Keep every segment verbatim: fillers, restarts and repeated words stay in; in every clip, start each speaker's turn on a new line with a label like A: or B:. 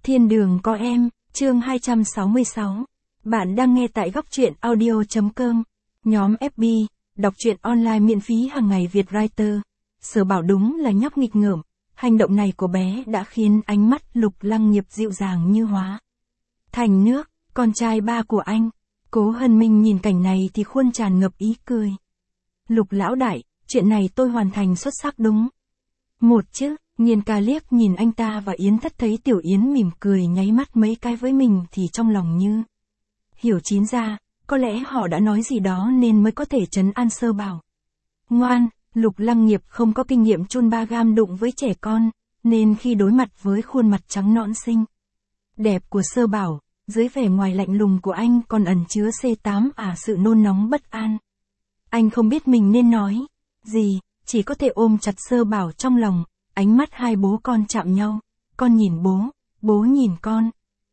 A: Thiên đường có em, chương hai trăm sáu mươi sáu. Bạn đang nghe tại góc truyện audio.com. Nhóm ép bê, đọc truyện online miễn phí hàng ngày Việt Writer. Sở Bảo đúng là nhóc nghịch ngợm. Hành động này của bé đã khiến ánh mắt Lục Lăng Nghiệp dịu dàng như hóa thành nước, con trai ba của anh. Cố Hân Minh nhìn cảnh này thì khuôn tràn ngập ý cười. Lục lão đại, chuyện này tôi hoàn thành xuất sắc đúng. Một chứ, Nhiên ca liếc nhìn anh ta và Yến Thất thấy Tiểu Yến mỉm cười nháy mắt mấy cái với mình thì trong lòng như hiểu chín ra, có lẽ họ đã nói gì đó nên mới có thể trấn an Sơ Bảo. Ngoan, Lục Lăng Nghiệp không có kinh nghiệm chun ba gam đụng với trẻ con, nên khi đối mặt với khuôn mặt trắng nõn xinh đẹp của Sơ Bảo, dưới vẻ ngoài lạnh lùng của anh còn ẩn chứa xê tám à sự nôn nóng bất an. Anh không biết mình nên nói gì, chỉ có thể ôm chặt Sơ Bảo trong lòng, ánh mắt hai bố con chạm nhau, con nhìn bố, bố nhìn con.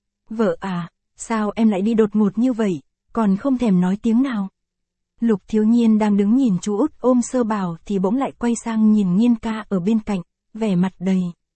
A: Vợ à, sao em lại đi đột ngột như vậy, còn không thèm nói tiếng nào. Lục Thiếu Nhiên đang đứng nhìn chú út ôm Sơ Bảo thì bỗng lại quay sang nhìn Nhiên ca ở bên cạnh, vẻ mặt đầy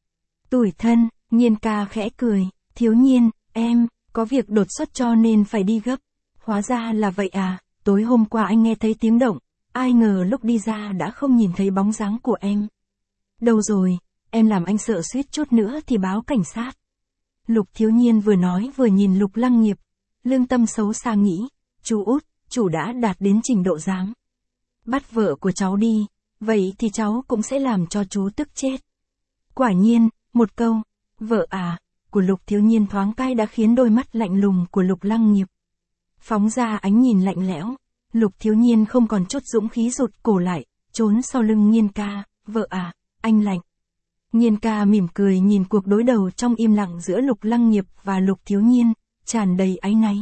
A: tủi thân. Nhiên ca khẽ cười, Thiếu Nhiên, em, có việc đột xuất cho nên phải đi gấp. Hóa ra là vậy à, tối hôm qua anh nghe thấy tiếng động, ai ngờ lúc đi ra đã không nhìn thấy bóng dáng của em. Đâu rồi, em làm anh sợ suýt chút nữa thì báo cảnh sát. Lục Thiếu Nhiên vừa nói vừa nhìn Lục Lăng Nghiệp, lương tâm xấu xa nghĩ, chú út, chủ đã đạt đến trình độ dám bắt vợ của cháu đi, vậy thì cháu cũng sẽ làm cho chú tức chết. Quả nhiên, một câu, vợ à, của Lục Thiếu Nhiên thoáng cái đã khiến đôi mắt lạnh lùng của Lục Lăng Nghiệp phóng ra ánh nhìn lạnh lẽo. Lục Thiếu Nhiên không còn chút dũng khí rụt cổ lại, trốn sau lưng Nhiên ca, vợ à, anh lạnh. Nhiên ca mỉm cười nhìn cuộc đối đầu trong im lặng giữa Lục Lăng Nghiệp và Lục Thiếu Nhiên, tràn đầy áy náy.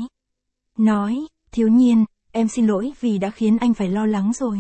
A: Nói, Thiếu Nhiên, em xin lỗi vì đã khiến anh phải lo lắng rồi.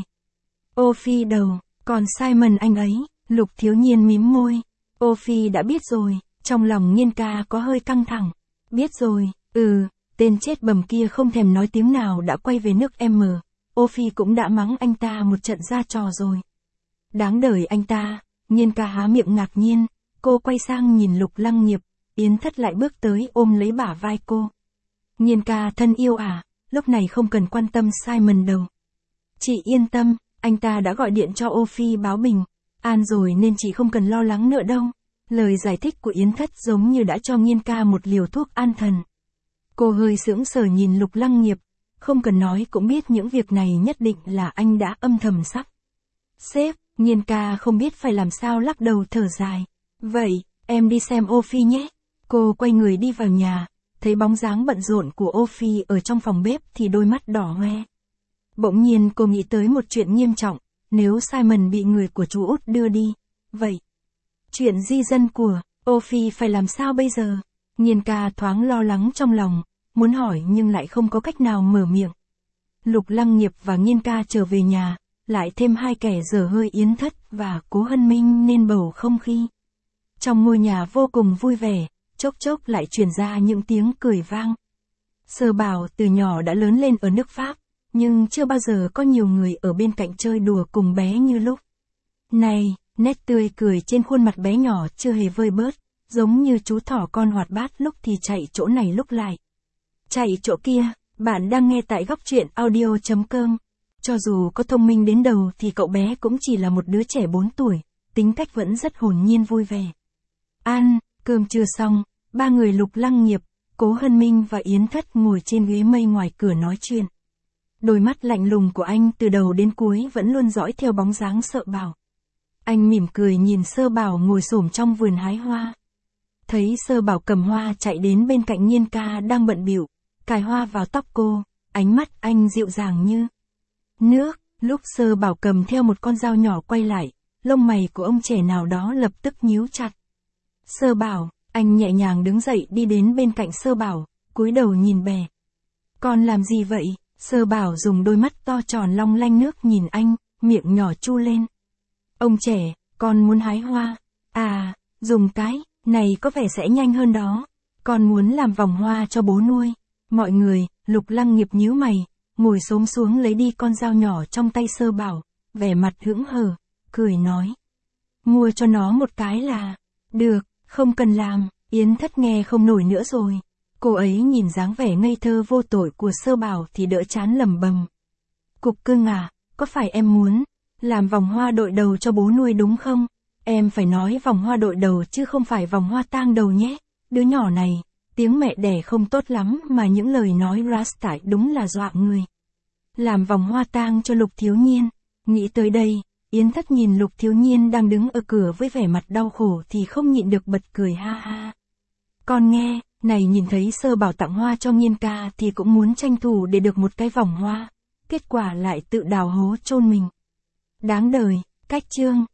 A: Ô Phi đầu, còn Simon anh ấy, Lục Thiếu Nhiên mím môi. Ô Phi đã biết rồi, trong lòng Nhiên ca có hơi căng thẳng. Biết rồi, ừ, tên chết bầm kia không thèm nói tiếng nào đã quay về nước em. Ô Phi cũng đã mắng anh ta một trận ra trò rồi. Đáng đời anh ta. Nhiên ca há miệng ngạc nhiên, cô quay sang nhìn Lục Lăng Nghiệp, Yến Thất lại bước tới ôm lấy bả vai cô. Nhiên ca thân yêu à, lúc này không cần quan tâm Simon đâu. Chị yên tâm, anh ta đã gọi điện cho Ô Phi báo bình an rồi nên chị không cần lo lắng nữa đâu. Lời giải thích của Yến Thất giống như đã cho Nhiên ca một liều thuốc an thần. Cô hơi sững sờ nhìn Lục Lăng Nghiệp, không cần nói cũng biết những việc này nhất định là anh đã âm thầm sắp xếp. Nhiên ca không biết phải làm sao lắc đầu thở dài. Vậy, em đi xem Ô Phi nhé. Cô quay người đi vào nhà, thấy bóng dáng bận rộn của Ô Phi ở trong phòng bếp thì đôi mắt đỏ hoe. Bỗng nhiên cô nghĩ tới một chuyện nghiêm trọng, nếu Simon bị người của chú út đưa đi, vậy chuyện di dân của Ô Phi phải làm sao bây giờ? Nhiên ca thoáng lo lắng trong lòng, muốn hỏi nhưng lại không có cách nào mở miệng. Lục Lăng Nghiệp và Nhiên ca trở về nhà, lại thêm hai kẻ dở hơi Yến Thất và Cố Hân Minh nên bầu không khí trong ngôi nhà vô cùng vui vẻ, chốc chốc lại truyền ra những tiếng cười vang. Sơ Bảo từ nhỏ đã lớn lên ở nước Pháp, nhưng chưa bao giờ có nhiều người ở bên cạnh chơi đùa cùng bé như lúc này, nét tươi cười trên khuôn mặt bé nhỏ chưa hề vơi bớt, giống như chú thỏ con hoạt bát lúc thì chạy chỗ này lúc lại chạy chỗ kia. Bạn đang nghe tại góc truyện audio.com. Cho dù có thông minh đến đâu thì cậu bé cũng chỉ là một đứa trẻ bốn tuổi, tính cách vẫn rất hồn nhiên vui vẻ. Ăn, cơm trưa xong, ba người Lục Lăng Nghiệp, Cố Hân Minh và Yến Thất ngồi trên ghế mây ngoài cửa nói chuyện. Đôi mắt lạnh lùng của anh từ đầu đến cuối vẫn luôn dõi theo bóng dáng Sơ Bảo. Anh mỉm cười nhìn Sơ Bảo ngồi xổm trong vườn hái hoa. Thấy Sơ Bảo cầm hoa chạy đến bên cạnh Nhiên ca đang bận bịu, cài hoa vào tóc cô, ánh mắt anh dịu dàng như nước. Lúc Sơ Bảo cầm theo một con dao nhỏ quay lại, lông mày của ông trẻ nào đó lập tức nhíu chặt. Sơ Bảo, anh nhẹ nhàng đứng dậy đi đến bên cạnh Sơ Bảo, cúi đầu nhìn bè. Con làm gì vậy? Sơ Bảo dùng đôi mắt to tròn long lanh nước nhìn anh, miệng nhỏ chu lên. Ông trẻ, con muốn hái hoa. À, dùng cái này có vẻ sẽ nhanh hơn đó. Con muốn làm vòng hoa cho bố nuôi. Mọi người, Lục Lăng Nghiệp nhíu mày, ngồi xổm xuống lấy đi con dao nhỏ trong tay Sơ Bảo, vẻ mặt hững hờ, cười nói. Mua cho nó một cái là được, không cần làm. Yến Thất nghe không nổi nữa rồi. Cô ấy nhìn dáng vẻ ngây thơ vô tội của Sơ Bảo thì đỡ chán lẩm bẩm. Cục cưng à, có phải em muốn làm vòng hoa đội đầu cho bố nuôi đúng không? Em phải nói vòng hoa đội đầu chứ không phải vòng hoa tang đầu nhé. Đứa nhỏ này, tiếng mẹ đẻ không tốt lắm mà những lời nói Rasta đúng là dọa người. Làm vòng hoa tang cho Lục Thiếu Nhiên. Nghĩ tới đây, Yến Thất nhìn Lục Thiếu Nhiên đang đứng ở cửa với vẻ mặt đau khổ thì không nhịn được bật cười ha ha. Con nghe, này nhìn thấy Sơ Bảo tặng hoa cho Nhiên ca thì cũng muốn tranh thủ để được một cái vòng hoa. Kết quả lại tự đào hố chôn mình. Đáng đời, cách chương.